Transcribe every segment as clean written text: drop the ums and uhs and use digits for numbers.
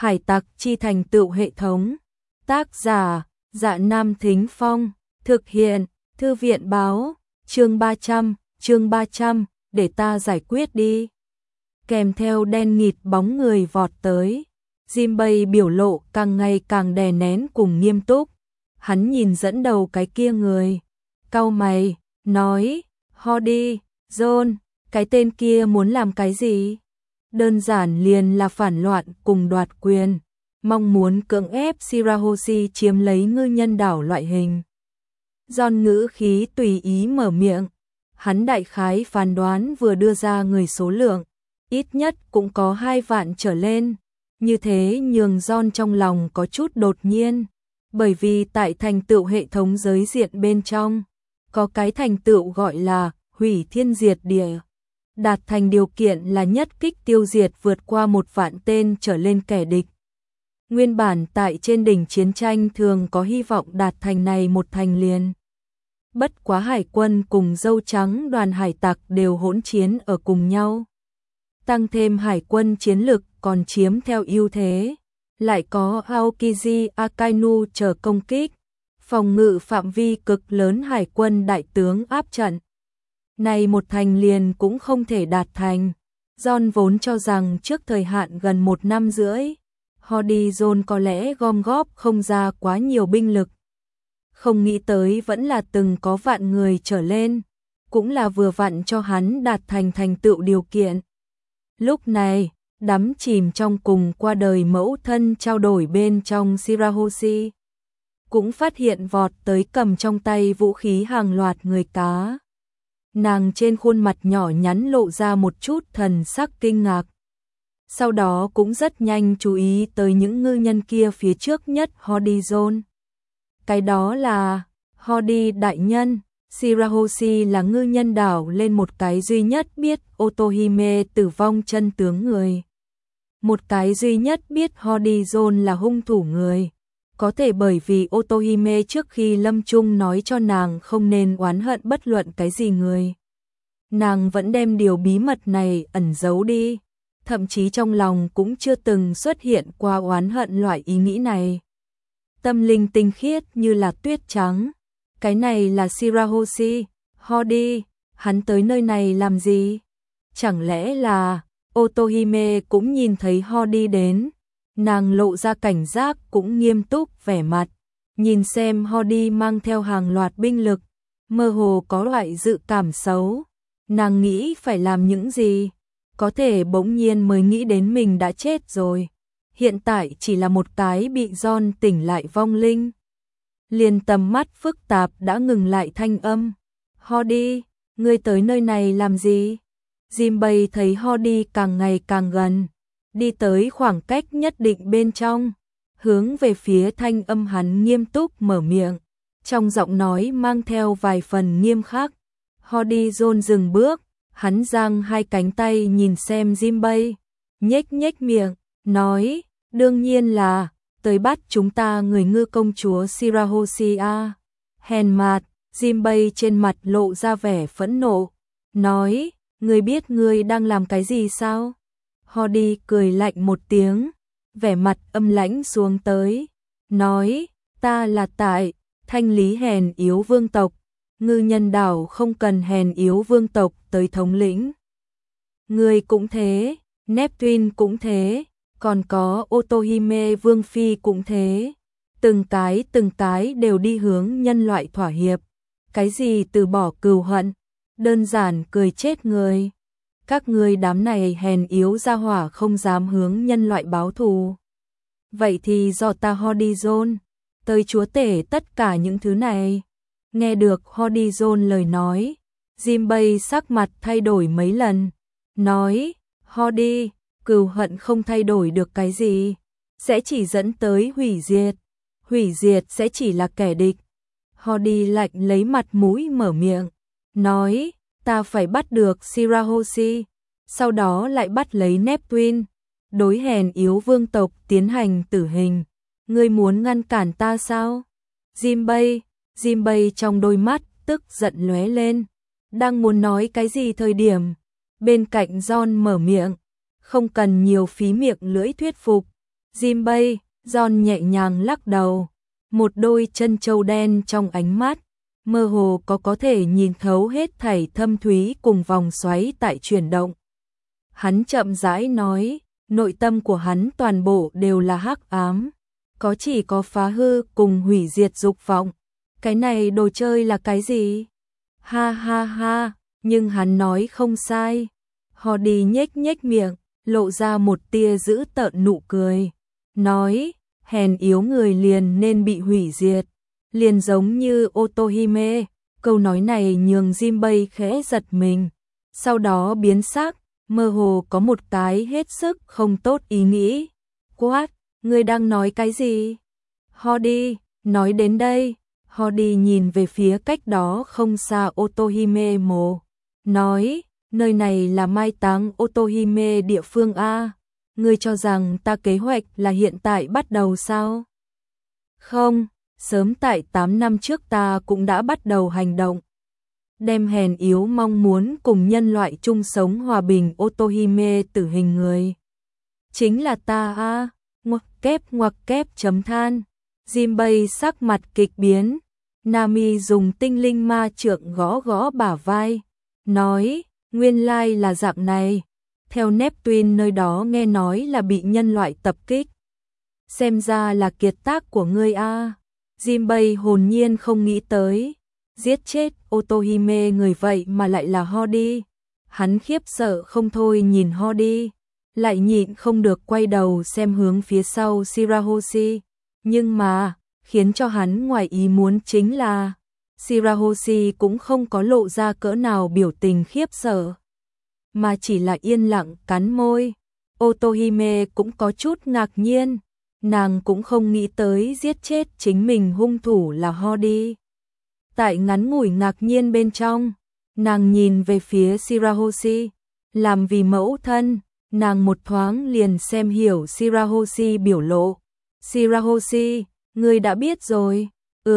Hải tặc chi thành tựu hệ thống. Tác giả: Dạ Nam Thính Phong. Thực hiện: Thư viện báo. Chương 300, để ta giải quyết đi. Kèm theo đen nghịt bóng người vọt tới. Jinbei biểu lộ càng ngày càng đè nén cùng nghiêm túc. Hắn nhìn dẫn đầu cái kia người, cau mày, nói: Hody, John, cái tên kia muốn làm cái gì? Đơn giản liền là phản loạn cùng đoạt quyền, mong muốn cưỡng ép Shirahoshi chiếm lấy ngư nhân đảo loại hình. John ngữ khí tùy ý mở miệng, hắn đại khái phán đoán vừa đưa ra người số lượng, ít nhất cũng có 2 vạn trở lên. Như thế nhường John trong lòng có chút đột nhiên, bởi vì tại thành tựu hệ thống giới diện bên trong, có cái thành tựu gọi là hủy thiên diệt địa. Đạt thành điều kiện là nhất kích tiêu diệt vượt qua 1 vạn tên trở lên kẻ địch. Nguyên bản tại trên đỉnh chiến tranh thường có hy vọng đạt thành này một thành liền. Bất quá hải quân cùng dâu trắng đoàn hải tặc đều hỗn chiến ở cùng nhau. Tăng thêm hải quân chiến lực còn chiếm theo ưu thế. Lại có Aokiji Akainu chờ công kích. Phòng ngự phạm vi cực lớn hải quân đại tướng áp trận. Này một thành liền cũng không thể đạt thành. John vốn cho rằng trước thời hạn gần 1 năm rưỡi, Hody John có lẽ gom góp không ra quá nhiều binh lực. Không nghĩ tới vẫn là từng có vạn người trở lên, cũng là vừa vặn cho hắn đạt thành tựu điều kiện. Lúc này, đắm chìm trong cùng qua đời mẫu thân trao đổi bên trong Shirahoshi, cũng phát hiện vọt tới cầm trong tay vũ khí hàng loạt người cá. Nàng trên khuôn mặt nhỏ nhắn lộ ra một chút thần sắc kinh ngạc. Sau đó cũng rất nhanh chú ý tới những ngư nhân kia phía trước nhất Hody John. Cái đó là Hody đại nhân. Shirahoshi là ngư nhân đảo lên một cái duy nhất biết Otohime tử vong chân tướng người. Một cái duy nhất biết Hody John là hung thủ người. Có thể bởi vì Otohime trước khi lâm chung nói cho nàng không nên oán hận bất luận cái gì người. Nàng vẫn đem điều bí mật này ẩn giấu đi. Thậm chí trong lòng cũng chưa từng xuất hiện qua oán hận loại ý nghĩ này. Tâm linh tinh khiết như là tuyết trắng. Cái này là Shirahoshi, Hody, hắn tới nơi này làm gì? Chẳng lẽ là Otohime cũng nhìn thấy Hody đến? Nàng lộ ra cảnh giác cũng nghiêm túc vẻ mặt, nhìn xem Hody mang theo hàng loạt binh lực, mơ hồ có loại dự cảm xấu. Nàng nghĩ phải làm những gì? Có thể bỗng nhiên mới nghĩ đến mình đã chết rồi. Hiện tại chỉ là một cái bị John tỉnh lại vong linh. Liền tầm mắt phức tạp đã ngừng lại thanh âm. Hody, ngươi tới nơi này làm gì? Jinbei thấy Hody càng ngày càng gần, đi tới khoảng cách nhất định bên trong, hướng về phía thanh âm hắn nghiêm túc mở miệng, trong giọng nói mang theo vài phần nghiêm khắc. Hody John dừng bước, hắn giang 2 cánh tay nhìn xem Jinbei, nhếch nhếch miệng, nói, đương nhiên là tới bắt chúng ta người ngư công chúa Shirahoshi a. Hèn mạt, Jinbei trên mặt lộ ra vẻ phẫn nộ, nói, ngươi biết ngươi đang làm cái gì sao? Hody cười lạnh một tiếng, vẻ mặt âm lãnh xuống tới, nói, ta là tại thanh lý hèn yếu vương tộc, ngư nhân đảo không cần hèn yếu vương tộc tới thống lĩnh. Ngươi cũng thế, Neptune cũng thế, còn có Otohime vương phi cũng thế, từng cái đều đi hướng nhân loại thỏa hiệp, cái gì từ bỏ cừu hận, đơn giản cười chết người. Các ngươi đám này hèn yếu ra hỏa không dám hướng nhân loại báo thù. Vậy thì do ta Hody John tới chúa tể tất cả những thứ này. Nghe được Hody John lời nói, Jinbei sắc mặt thay đổi mấy lần, nói, Hody, cừu hận không thay đổi được cái gì, sẽ chỉ dẫn tới hủy diệt sẽ chỉ là kẻ địch. Hody lạnh lấy mặt mũi mở miệng, nói, ta phải bắt được Shirahoshi, sau đó lại bắt lấy Neptune, đối hèn yếu vương tộc tiến hành tử hình. Ngươi muốn ngăn cản ta sao? Jinbei trong đôi mắt tức giận lóe lên, đang muốn nói cái gì thời điểm, bên cạnh John mở miệng, không cần nhiều phí miệng lưỡi thuyết phục, Jinbei, John nhẹ nhàng lắc đầu, một đôi chân châu đen trong ánh mắt, mơ hồ có thể nhìn thấu hết thảy thâm thúy cùng vòng xoáy tại chuyển động. Hắn chậm rãi nói, nội tâm của hắn toàn bộ đều là hắc ám, chỉ có phá hư cùng hủy diệt dục vọng. Cái này đồ chơi là cái gì? Ha ha ha, nhưng hắn nói không sai. Hardy nhếch nhếch miệng, lộ ra một tia dữ tợn nụ cười, nói, hèn yếu người liền nên bị hủy diệt, liền giống như Otohime. Câu nói này nhường Jinbei khẽ giật mình, sau đó biến sắc, mơ hồ có một cái hết sức không tốt ý nghĩ. Quát, ngươi đang nói cái gì? Hardy, nói đến đây, Hardy nhìn về phía cách đó không xa Otohime mộ, nói, nơi này là mai táng Otohime địa phương A, ngươi cho rằng ta kế hoạch là hiện tại bắt đầu sao? Không, sớm tại 8 năm trước ta cũng đã bắt đầu hành động. Đem hèn yếu mong muốn cùng nhân loại chung sống hòa bình Otohime tử hình người. Chính là ta A, ngoặc kép chấm than. Jinbei sắc mặt kịch biến, Nami dùng tinh linh ma trượng gõ gõ bả vai, nói, nguyên lai là dạng này, theo Neptune nơi đó nghe nói là bị nhân loại tập kích. Xem ra là kiệt tác của ngươi a. Jinbei hồn nhiên không nghĩ tới, giết chết Otohime người vậy mà lại là Hardy. Hắn khiếp sợ không thôi nhìn Hardy, lại nhịn không được quay đầu xem hướng phía sau Shirahoshi. Nhưng mà, khiến cho hắn ngoài ý muốn chính là, Shirahoshi cũng không có lộ ra cỡ nào biểu tình khiếp sợ, mà chỉ là yên lặng cắn môi. Otohime cũng có chút ngạc nhiên, nàng cũng không nghĩ tới giết chết chính mình hung thủ là Hardy. Tại ngắn ngủi ngạc nhiên bên trong, nàng nhìn về phía Shirahoshi, làm vì mẫu thân, nàng một thoáng liền xem hiểu Shirahoshi biểu lộ. Shirahoshi, ngươi đã biết rồi.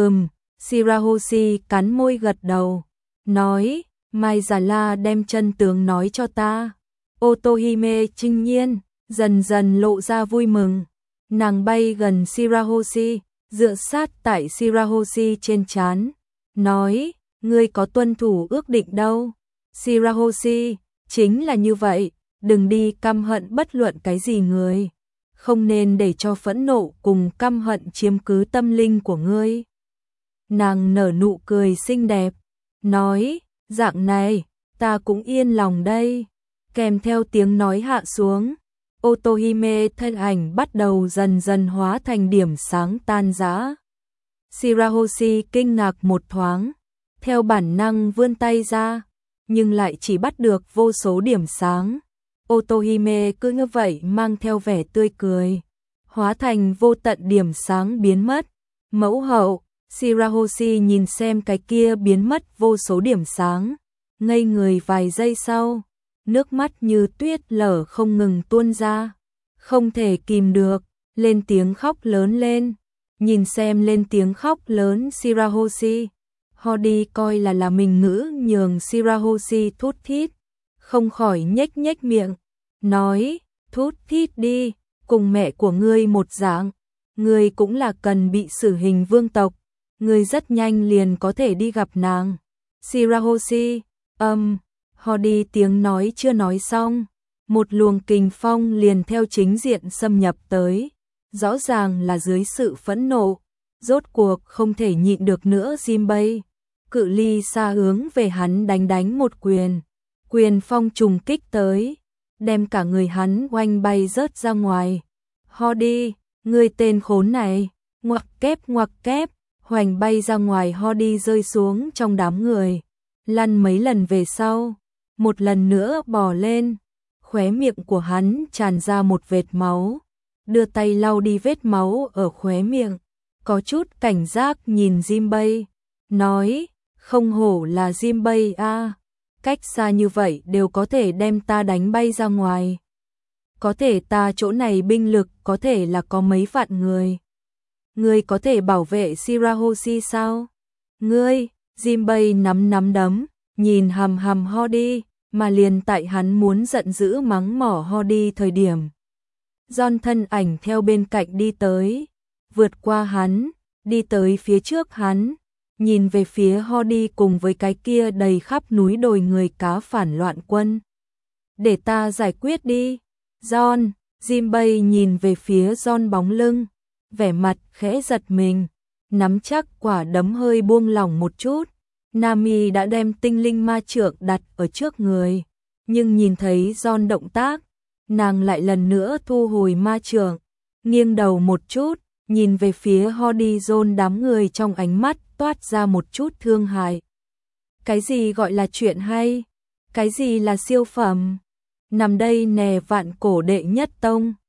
Shirahoshi cắn môi gật đầu, nói, Mai Già La đem chân tướng nói cho ta. Otohime trinh nhiên, dần dần lộ ra vui mừng. Nàng bay gần Shirahoshi, dựa sát tại Shirahoshi trên trán, nói, ngươi có tuân thủ ước định đâu. Shirahoshi, chính là như vậy, đừng đi căm hận bất luận cái gì người. Không nên để cho phẫn nộ cùng căm hận chiếm cứ tâm linh của ngươi. Nàng nở nụ cười xinh đẹp, nói, dạng này, ta cũng yên lòng đây. Kèm theo tiếng nói hạ xuống, Otohime thân ảnh bắt đầu dần dần hóa thành điểm sáng tan rã. Shirahoshi kinh ngạc một thoáng, theo bản năng vươn tay ra, nhưng lại chỉ bắt được vô số điểm sáng. Otohime cứ như vậy mang theo vẻ tươi cười, hóa thành vô tận điểm sáng biến mất. Mẫu hậu, Shirahoshi nhìn xem cái kia biến mất vô số điểm sáng, ngây người vài giây sau, nước mắt như tuyết lở không ngừng tuôn ra, không thể kìm được, lên tiếng khóc lớn lên. Nhìn xem lên tiếng khóc lớn Shirahoshi, Hardy coi là mình ngữ nhường Shirahoshi thút thít, không khỏi nhếch nhếch miệng, nói, thút thít đi, cùng mẹ của ngươi một dạng, ngươi cũng là cần bị xử hình vương tộc, ngươi rất nhanh liền có thể đi gặp nàng. Shirahoshi, Hardy tiếng nói chưa nói xong, một luồng kình phong liền theo chính diện xâm nhập tới, rõ ràng là dưới sự phẫn nộ, rốt cuộc không thể nhịn được nữa. Jinbei cự ly xa hướng về hắn đánh một quyền, quyền phong trùng kích tới, đem cả người hắn oanh bay rớt ra ngoài. Hardy, ngươi tên khốn này, ngoặc kép, hoành bay ra ngoài. Hardy rơi xuống trong đám người, lăn mấy lần về sau, một lần nữa bò lên, khóe miệng của hắn tràn ra một vệt máu, đưa tay lau đi vết máu ở khóe miệng, có chút cảnh giác nhìn Jinbei, nói, không hổ là Jinbei a, cách xa như vậy đều có thể đem ta đánh bay ra ngoài. Có thể ta chỗ này binh lực có thể là có mấy vạn người. Ngươi có thể bảo vệ Shirahoshi sao? Ngươi, Jinbei nắm đấm, nhìn hằm Hardy, mà liền tại hắn muốn giận dữ mắng mỏ Hardy thời điểm, John thân ảnh theo bên cạnh đi tới, vượt qua hắn, đi tới phía trước hắn, nhìn về phía Hardy cùng với cái kia đầy khắp núi đồi người cá phản loạn quân. Để ta giải quyết đi. John, Jinbei nhìn về phía John bóng lưng, vẻ mặt khẽ giật mình, nắm chắc quả đấm hơi buông lỏng một chút. Nami đã đem tinh linh ma trượng đặt ở trước người, nhưng nhìn thấy John động tác, nàng lại lần nữa thu hồi ma trượng, nghiêng đầu một chút, nhìn về phía Hardy John đám người trong ánh mắt toát ra một chút thương hại. Cái gì gọi là chuyện hay? Cái gì là siêu phẩm? Nằm đây nè vạn cổ đệ nhất tông.